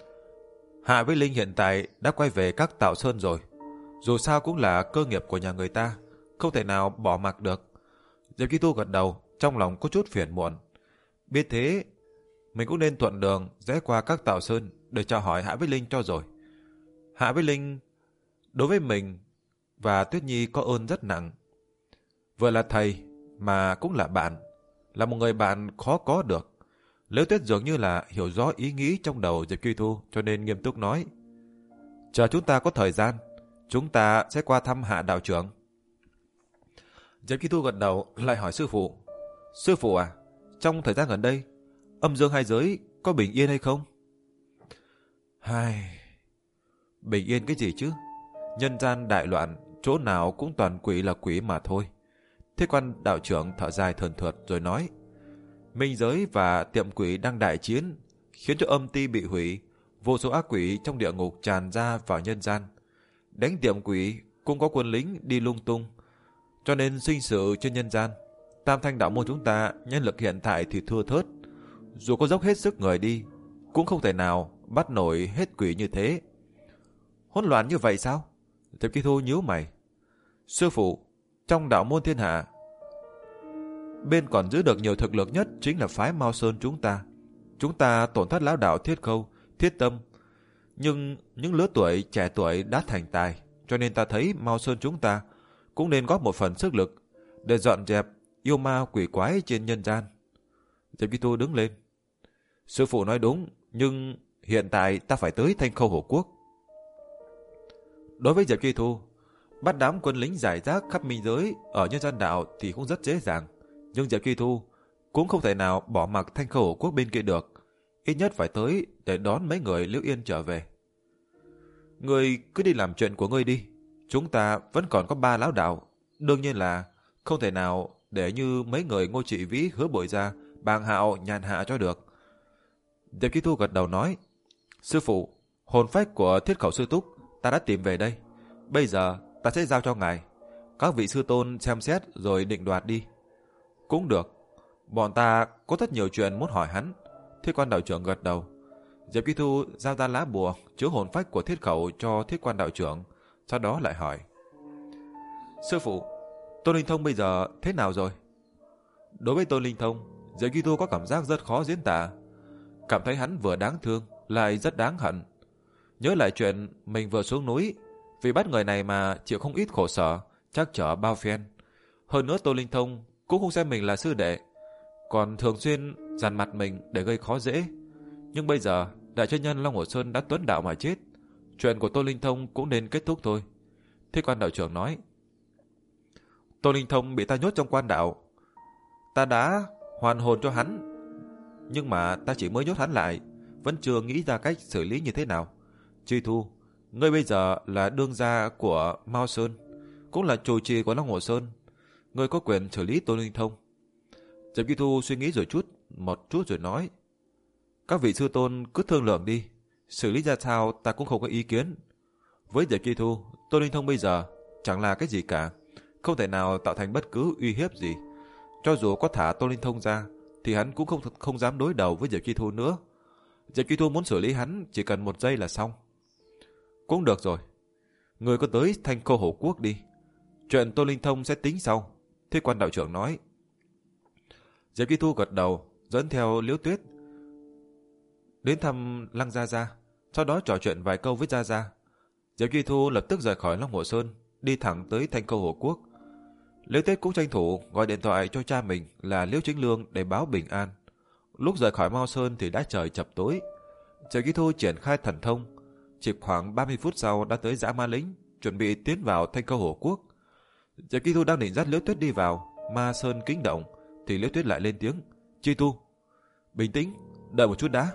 Hạ với Linh hiện tại đã quay về các Tạo Sơn rồi. Dù sao cũng là cơ nghiệp của nhà người ta, không thể nào bỏ mặc được. Diệp Chi Thu gật đầu, trong lòng có chút phiền muộn. Biết thế, mình cũng nên thuận đường rẽ qua các Tạo Sơn để chào hỏi Hạ với Linh cho rồi. Hạ với Linh đối với mình và Tuyết Nhi có ơn rất nặng. Vừa là thầy mà cũng là bạn, là một người bạn khó có được. Liễu Tuyết dường như là hiểu rõ ý nghĩ trong đầu Diệp Chi Thu, cho nên nghiêm túc nói. Chờ chúng ta có thời gian, chúng ta sẽ qua thăm Hạ đạo trưởng. Diệp Chi Thu gật đầu, lại hỏi sư phụ. Sư phụ à, trong thời gian gần đây, âm dương hai giới có bình yên hay không? Hai... Bình yên cái gì chứ? Nhân gian đại loạn, chỗ nào cũng toàn quỷ là quỷ mà thôi. Thích Quan đạo trưởng thở dài thườn thượt rồi nói. Minh giới và tiệm quỷ đang đại chiến, khiến cho âm ti bị hủy, vô số ác quỷ trong địa ngục tràn ra vào nhân gian. Đánh tiệm quỷ cũng có quân lính đi lung tung, cho nên sinh sự trên nhân gian. Tam Thanh đạo môn chúng ta nhân lực hiện tại thì thưa thớt, dù có dốc hết sức người đi, cũng không thể nào bắt nổi hết quỷ như thế. Hỗn loạn như vậy sao? Diệp Chi Thu nhíu mày. Sư phụ, trong đạo môn thiên hạ, bên còn giữ được nhiều thực lực nhất chính là phái Mao Sơn chúng ta. Chúng ta tổn thất lão đạo Thiết Khâu, Thiết Tâm, nhưng những lứa tuổi trẻ tuổi đã thành tài, cho nên ta thấy Mao Sơn chúng ta cũng nên góp một phần sức lực để dọn dẹp yêu ma quỷ quái trên nhân gian. Diệp Chi Thu đứng lên. Sư phụ nói đúng, nhưng hiện tại ta phải tới Thanh Khâu Hổ Quốc. Đối với Diệp Chi Thu, bắt đám quân lính giải rác khắp minh giới ở nhân gian đạo thì cũng rất dễ dàng. Nhưng Diệp Chi Thu cũng không thể nào bỏ mặc Thanh Khâu Hổ Quốc bên kia được. Ít nhất phải tới để đón mấy người Liễu Yên trở về. Ngươi cứ đi làm chuyện của ngươi đi. Chúng ta vẫn còn có ba lão đạo. Đương nhiên là không thể nào để như mấy người Ngô Trị Vĩ, Hứa Bội Gia, Bàng Hạo, Nhàn Hạ cho được. Diệp Chi Thu gật đầu nói. Sư phụ, hồn phách của Thiết Khẩu Sư Túc ta đã tìm về đây. Bây giờ ta sẽ giao cho ngài. Các vị sư tôn xem xét rồi định đoạt đi. Cũng được. Bọn ta có rất nhiều chuyện muốn hỏi hắn. Thích Quan đạo trưởng gật đầu. Diệp Kỳ Thu giao ra lá bùa chứa hồn phách của Thiết Khẩu cho Thiết Quan đạo trưởng, sau đó lại hỏi: Sư phụ, Tôn Linh Thông bây giờ thế nào rồi? Đối với Tôn Linh Thông, Diệp Kỳ Thu có cảm giác rất khó diễn tả. Cảm thấy hắn vừa đáng thương lại rất đáng hận. Nhớ lại chuyện mình vừa xuống núi, vì bắt người này mà chịu không ít khổ sở, trắc trở bao phen. Hơn nữa Tôn Linh Thông cũng không xem mình là sư đệ, còn thường xuyên dằn mặt mình để gây khó dễ. Nhưng bây giờ đại chân nhân Long Hồ Sơn đã tuấn đạo mà chết, chuyện của Tôn Linh Thông cũng nên kết thúc thôi. Thiết Quan đạo trưởng nói: Tôn Linh Thông bị ta nhốt trong quan đạo, ta đã hoàn hồn cho hắn, nhưng mà ta chỉ mới nhốt hắn lại, vẫn chưa nghĩ ra cách xử lý như thế nào. Chi Thu, ngươi bây giờ là đương gia của Mao Sơn, cũng là chủ trì của Long Hồ Sơn, ngươi có quyền xử lý Tôn Linh Thông. Diệp Kỳ Thu suy nghĩ rồi chút một chút rồi nói: Các vị sư tôn cứ thương lượng đi, xử lý ra sao ta cũng không có ý kiến. Với Diệp Kỳ Thu, Tôn Linh Thông bây giờ chẳng là cái gì cả, không thể nào tạo thành bất cứ uy hiếp gì. Cho dù có thả Tôn Linh Thông ra, thì hắn cũng không không dám đối đầu với Diệp Kỳ Thu nữa. Diệp Kỳ Thu muốn xử lý hắn chỉ cần một giây là xong. Cũng được rồi, người có tới Thanh Khâu Hổ Quốc đi, chuyện Tôn Linh Thông sẽ tính sau, Thiết Quan đạo trưởng nói. Diệp Kỳ Thu gật đầu, dẫn theo Liễu Tuyết đến thăm Lăng Gia Gia, sau đó trò chuyện vài câu với Gia Gia. Diệp Kỳ Thu lập tức rời khỏi Long Hồ Sơn, đi thẳng tới Thanh Khâu Hổ Quốc. Liễu Tuyết cũng tranh thủ gọi điện thoại cho cha mình là Liễu Chính Lương để báo bình an. Lúc rời khỏi Mao Sơn thì đã trời chập tối. Diệp Kỳ Thu triển khai thần thông, chỉ khoảng ba mươi phút sau đã tới Dã Ma Lĩnh, chuẩn bị tiến vào Thanh Khâu Hổ Quốc. Diệp Kỳ Thu đang định dắt Liễu Tuyết đi vào Ma Sơn kinh động, thì Liễu Tuyết lại lên tiếng: Chi Tu, bình tĩnh, đợi một chút đã.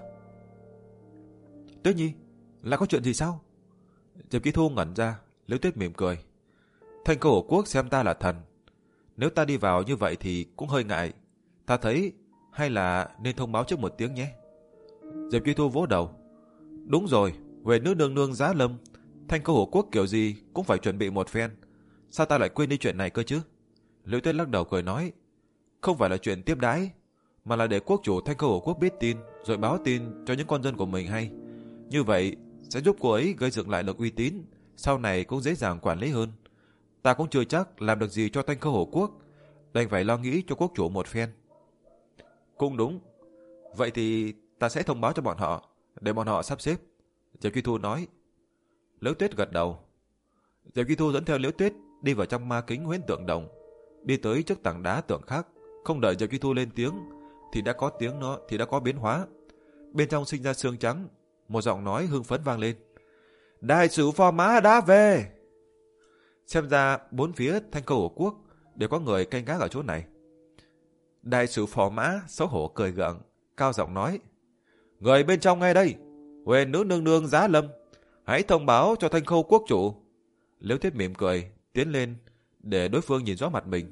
Tuyết Nhi, là có chuyện gì sao? Diệp Kỳ Thu ngẩn ra. Liễu Tuyết mỉm cười: Thanh Khâu Hổ Quốc xem ta là thần, nếu ta đi vào như vậy thì cũng hơi ngại. Ta thấy hay là nên thông báo trước một tiếng nhé. Diệp Kỳ Thu vỗ đầu: Đúng rồi, về nữ nương nương Giá Lâm, Thanh Khâu Hổ Quốc kiểu gì cũng phải chuẩn bị một phen. Sao ta lại quên đi chuyện này cơ chứ? Liễu Tuyết lắc đầu cười nói: Không phải là chuyện tiếp đãi, mà là để quốc chủ Thanh Khâu Hổ Quốc biết tin, rồi báo tin cho những con dân của mình hay. Như vậy sẽ giúp cô ấy gây dựng lại được uy tín, sau này cũng dễ dàng quản lý hơn. Ta cũng chưa chắc làm được gì cho Thanh Khâu Hổ Quốc, đành phải lo nghĩ cho quốc chủ một phen. Cũng đúng, vậy thì ta sẽ thông báo cho bọn họ, để bọn họ sắp xếp. Diệp Kỳ Thu nói. Liễu Tuyết gật đầu. Diệp Kỳ Thu dẫn theo Liễu Tuyết đi vào trong ma kính huyễn tượng đồng, đi tới trước tảng đá tượng khác. Không đợi Diệp Kỳ Thu lên tiếng thì đã có tiếng nó thì đã có biến hóa. Bên trong sinh ra xương trắng, một giọng nói hưng phấn vang lên: Đại sử Phò Mã đã về. Xem ra bốn phía Thanh Khâu Hổ Quốc đều có người canh gác ở chỗ này. Đại sử Phò Mã xấu hổ cười gượng, cao giọng nói: Người bên trong ngay đây, huyền nữ nương nương Giá Lâm, hãy thông báo cho Thanh Khâu quốc chủ. Liễu Tuyết mỉm cười tiến lên để đối phương nhìn rõ mặt mình.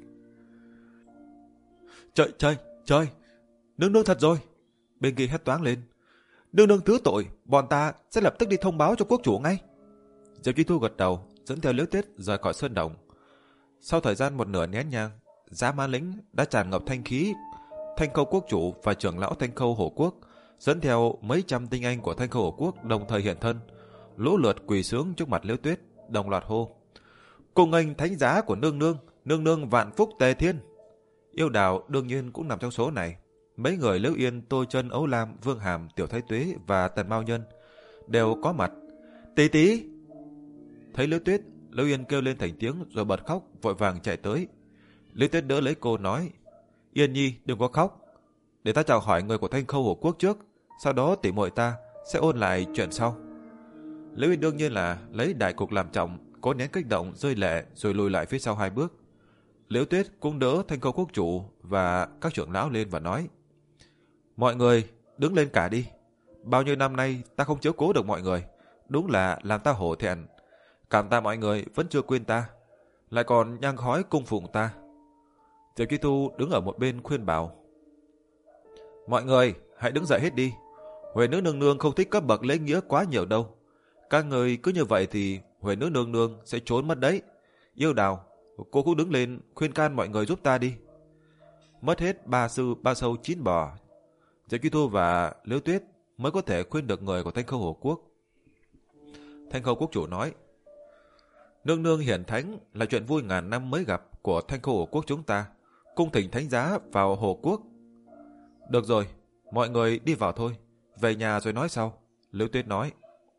Trời trời trời, nương nương thật rồi. Bên kia hét toáng lên: Nương nương thứ tội, bọn ta sẽ lập tức đi thông báo cho quốc chủ ngay. Diệp Kỳ Thu gật đầu, dẫn theo Liễu Tuyết rời khỏi sơn đồng. Sau thời gian một nửa nén nhang, Dã Ma Lĩnh đã tràn ngập thanh khí. Thanh Khâu quốc chủ và trưởng lão Thanh Khâu Hổ Quốc dẫn theo mấy trăm tinh anh của Thanh Khâu Hổ Quốc đồng thời hiện thân, lũ lượt quỳ xuống trước mặt Liễu Tuyết, đồng loạt hô: Cùng nghênh thánh giá của nương nương, nương nương vạn phúc tề thiên. Yêu Đào đương nhiên cũng nằm trong số này. Mấy người Liễu Yên, Tô Chân, Ấu Lam, Vương Hàm, Tiểu Thái Tuế và Tần Mao Nhân đều có mặt. Tí tí. Thấy Liễu Tuyết, Liễu Yên kêu lên thành tiếng rồi bật khóc, vội vàng chạy tới. Liễu Tuyết đỡ lấy cô nói: Yên Nhi đừng có khóc, để ta chào hỏi người của Thanh Khâu Hổ Quốc trước, sau đó tỉ muội ta sẽ ôn lại chuyện sau. Liễu Yên đương nhiên là lấy đại cục làm trọng, cố nén kích động rơi lệ rồi lùi lại phía sau hai bước. Liễu Tuyết cũng đỡ Thanh Khâu quốc chủ và các trưởng lão lên và nói: Mọi người đứng lên cả đi, bao nhiêu năm nay ta không chiếu cố được mọi người, đúng là làm ta hổ thẹn. Cảm tạ mọi người vẫn chưa quên ta, lại còn nhang khói cung phụng ta. Diệp Kỳ Thu đứng ở một bên khuyên bảo: Mọi người hãy đứng dậy hết đi, Huệ nữ nương nương không thích cấp bậc lễ nghĩa quá nhiều đâu. Các người cứ như vậy thì Huệ nữ nương nương sẽ trốn mất đấy. Yêu Đào, cô cũng đứng lên khuyên can mọi người giúp ta đi. Mất hết ba sư ba sâu chín bò, Diệp Kỳ Thu và Liễu Tuyết mới có thể khuyên được người của Thanh Khâu Hổ Quốc. Thanh Khâu Quốc chủ nói, nương nương hiển thánh là chuyện vui ngàn năm mới gặp của Thanh Khâu Hổ Quốc chúng ta. Cung thỉnh thánh giá vào Hổ Quốc. Được rồi, mọi người đi vào thôi, về nhà rồi nói sau, Liễu Tuyết nói.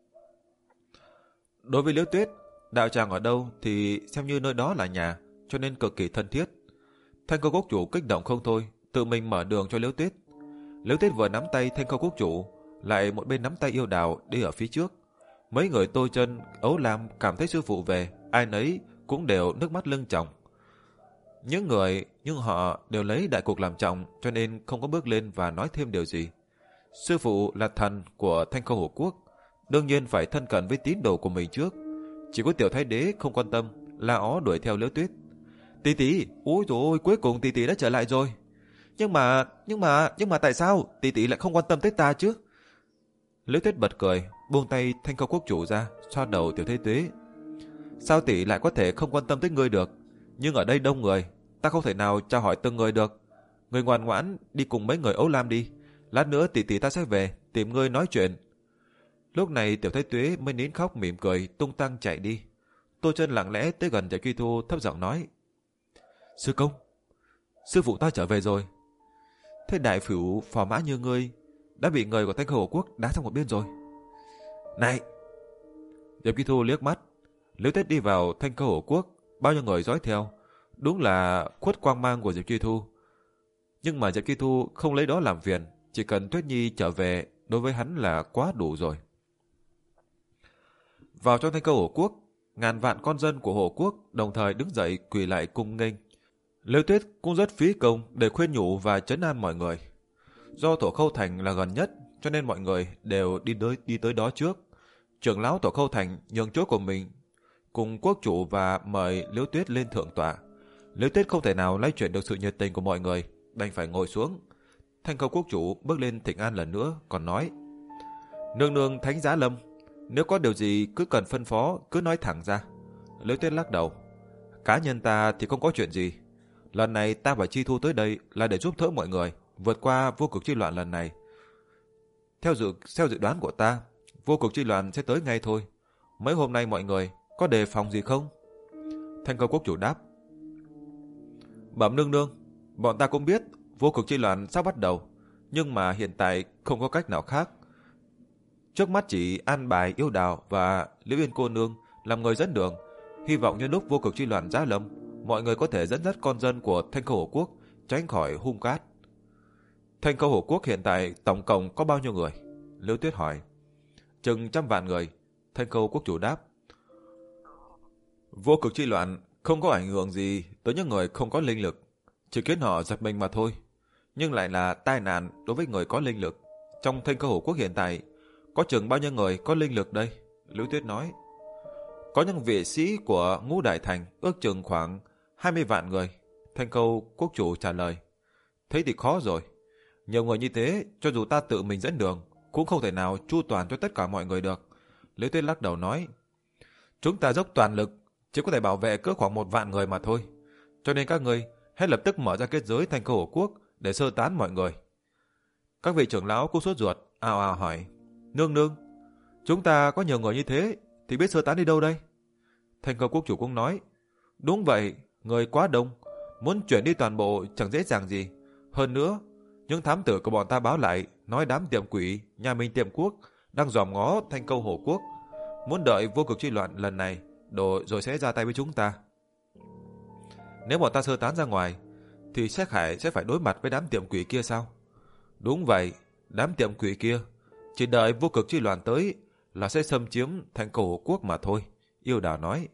Đối với Liễu Tuyết, đạo tràng ở đâu thì xem như nơi đó là nhà, cho nên cực kỳ thân thiết. Thanh Khâu Quốc chủ kích động không thôi, tự mình mở đường cho Liễu Tuyết. Liễu Tuyết vừa nắm tay Thanh Khâu Quốc chủ, lại một bên nắm tay Yêu Đào đi ở phía trước. Mấy người Tôi Chân, Ấu Lam cảm thấy sư phụ về, ai nấy cũng đều nước mắt lưng tròng. Những người, nhưng họ đều lấy đại cục làm trọng, cho nên không có bước lên và nói thêm điều gì. Sư phụ là thần của Thanh Khâu Hổ Quốc, đương nhiên phải thân cận với tín đồ của mình trước. Chỉ có Tiểu Thái Đế không quan tâm, la ó đuổi theo Liễu Tuyết. Tỷ tỷ, ôi dồi ôi, cuối cùng tỷ tỷ đã trở lại rồi. Nhưng mà, nhưng mà, nhưng mà tại sao tỷ tỷ lại không quan tâm tới ta chứ? Liễu Tuyết bật cười, buông tay Thanh Khâu Quốc chủ ra, xoa đầu Tiểu Thái Đế. Sao tỷ lại có thể không quan tâm tới ngươi được? Nhưng ở đây đông người, ta không thể nào chào hỏi từng người được. Người ngoan ngoãn đi cùng mấy người Ấu Lam đi. Lát nữa tỷ tỷ ta sẽ về tìm ngươi nói chuyện. Lúc này Tiểu Thái Tuế mới nín khóc mỉm cười tung tăng chạy đi. Tô Chân lặng lẽ tới gần Giải Truy Thu thấp giọng nói, sư công, sư phụ ta trở về rồi. Thế đại phửu phò mã như ngươi đã bị người của Thanh Khâu Hổ Quốc đá sang một bên rồi. Này! Diệp Truy Thu liếc mắt. Liễu Tuyết đi vào Thanh Khâu Hổ Quốc, bao nhiêu người dõi theo. Đúng là khuất quang mang của Diệp Truy Thu. Nhưng mà Diệp Truy Thu không lấy đó làm phiền, chỉ cần Tuyết Nhi trở về đối với hắn là quá đủ rồi. Vào trong Thanh Khâu Hổ Quốc, ngàn vạn con dân của Hổ Quốc đồng thời đứng dậy quỳ lại cung nghênh. Liễu Tuyết cũng rất phí công để khuyên nhủ và trấn an mọi người. Do Tổ Khâu Thành là gần nhất, cho nên mọi người đều đi tới đi tới đó trước. Trưởng lão Tổ Khâu Thành nhường chỗ của mình cùng quốc chủ và mời Liễu Tuyết lên thượng tọa. Liễu Tuyết không thể nào lay chuyển được sự nhiệt tình của mọi người, đành phải ngồi xuống. Thanh Khâu Quốc chủ bước lên thỉnh an lần nữa, còn nói, nương nương thánh giá lâm, nếu có điều gì cứ cần phân phó, cứ nói thẳng ra. Liễu Tuyết lắc đầu, cá nhân ta thì không có chuyện gì. Lần này ta và Chi Thu tới đây là để giúp đỡ mọi người vượt qua vô cực chi loạn lần này. Theo dự, theo dự đoán của ta, vô cực chi loạn sẽ tới ngay thôi. Mấy hôm nay mọi người có đề phòng gì không? Thanh Khâu Quốc chủ đáp, bẩm nương nương, bọn ta cũng biết vô cực chi loạn sắp bắt đầu, nhưng mà hiện tại không có cách nào khác. Trước mắt chỉ an bài Yêu Đào và Liễu Yên cô nương làm người dẫn đường. Hy vọng như lúc vô cực chi loạn giáng lâm, mọi người có thể dẫn dắt con dân của Thanh Khâu Hổ Quốc tránh khỏi hung cát. Thanh Khâu Hổ Quốc hiện tại tổng cộng có bao nhiêu người? Liễu Tuyết hỏi. Chừng trăm vạn người. Thanh Khâu Quốc chủ đáp. Vô cực chi loạn không có ảnh hưởng gì tới những người không có linh lực, chỉ khiến họ giật mình mà thôi, nhưng lại là tai nạn đối với người có linh lực. Trong Thanh Khâu Hổ Quốc hiện tại có chừng bao nhiêu người có linh lực đây? Liễu Tuyết nói. Có những vệ sĩ của Ngũ Đại Thành ước chừng khoảng hai mươi vạn người. Thanh Khâu Quốc chủ trả lời. Thế thì khó rồi. Nhiều người như thế, cho dù ta tự mình dẫn đường, cũng không thể nào chu toàn cho tất cả mọi người được. Liễu Tuyết lắc đầu nói. Chúng ta dốc toàn lực, chỉ có thể bảo vệ cỡ khoảng một vạn người mà thôi. Cho nên các ngươi hãy lập tức mở ra kết giới Thanh Khâu Hổ Quốc để sơ tán mọi người. Các vị trưởng lão cũng sốt ruột, ào ào hỏi. Nương nương, chúng ta có nhiều người như thế, thì biết sơ tán đi đâu đây? Thanh Khâu Quốc chủ cũng nói. Đúng vậy, người quá đông, muốn chuyển đi toàn bộ chẳng dễ dàng gì. Hơn nữa, những thám tử của bọn ta báo lại, nói đám tiệm quỷ, nhà mình tiệm quốc, đang dòm ngó Thanh Khâu Hổ Quốc, muốn đợi vô cực chi loạn lần này, đồ rồi sẽ ra tay với chúng ta. Nếu bọn ta sơ tán ra ngoài, thì Séc Hải sẽ phải đối mặt với đám tiệm quỷ kia sao? Đúng vậy, đám tiệm quỷ kia, chỉ đợi vô cực chi loạn tới là sẽ xâm chiếm Thanh Khâu Hổ Quốc mà thôi. Yêu Đào nói.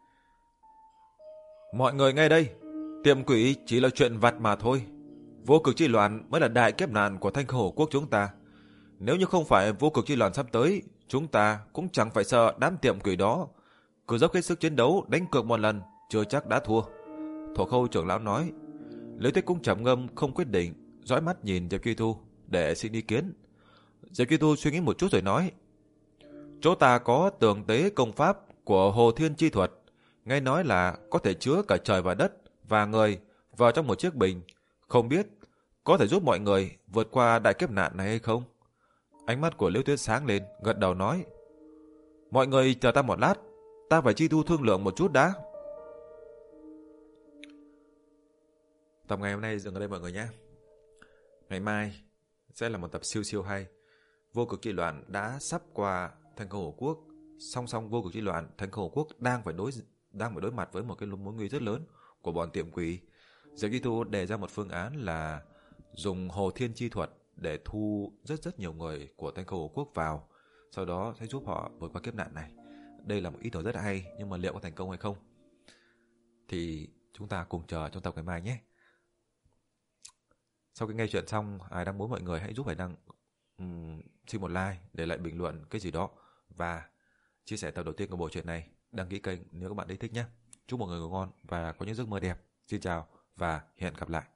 Mọi người nghe đây, tiệm quỷ chỉ là chuyện vặt mà thôi. Vô cực chi loạn mới là đại kiếp nạn của Thanh Khâu Hổ Quốc chúng ta. Nếu như không phải vô cực chi loạn sắp tới, chúng ta cũng chẳng phải sợ đám tiệm quỷ đó. Cứ dốc hết sức chiến đấu đánh cược một lần, chưa chắc đã thua. Thổ Khâu trưởng lão nói. Liễu Tuyết cũng trầm ngâm không quyết định, dõi mắt nhìn Diệp Truy Thu để xin ý kiến. Diệp Truy Thu suy nghĩ một chút rồi nói. Chỗ ta có tường tế công pháp của Hồ Thiên Chi Thuật, nghe nói là có thể chứa cả trời và đất và người vào trong một chiếc bình. Không biết có thể giúp mọi người vượt qua đại kiếp nạn này hay không? Ánh mắt của Liễu Tuyết sáng lên, gật đầu nói: mọi người chờ ta một lát, ta phải chi thu thương lượng một chút đã. Tập ngày hôm nay dừng ở đây mọi người nhé. Ngày mai sẽ là một tập siêu siêu hay. Vô cực chi loạn đã sắp qua thành công Hổ Quốc, song song vô cực chi loạn, thành công Hổ Quốc đang phải đối đang phải đối mặt với một cái mối nguy rất lớn của bọn tiệm quỷ. Diệp Duy Thu đề ra một phương án là dùng Hồ Thiên chi thuật để thu rất rất nhiều người của thành công Hổ Quốc vào, sau đó sẽ giúp họ vượt qua kiếp nạn này. Đây là một ý tưởng rất hay, nhưng mà liệu có thành công hay không thì chúng ta cùng chờ trong tập ngày mai nhé. Sau khi nghe chuyện xong, ai đang muốn mọi người hãy giúp Hải Đăng um, xin một like, để lại bình luận cái gì đó và chia sẻ tập đầu tiên của bộ truyện này, đăng ký kênh nếu các bạn thấy thích nhé. Chúc mọi người ngủ ngon và có những giấc mơ đẹp. Xin chào và hẹn gặp lại.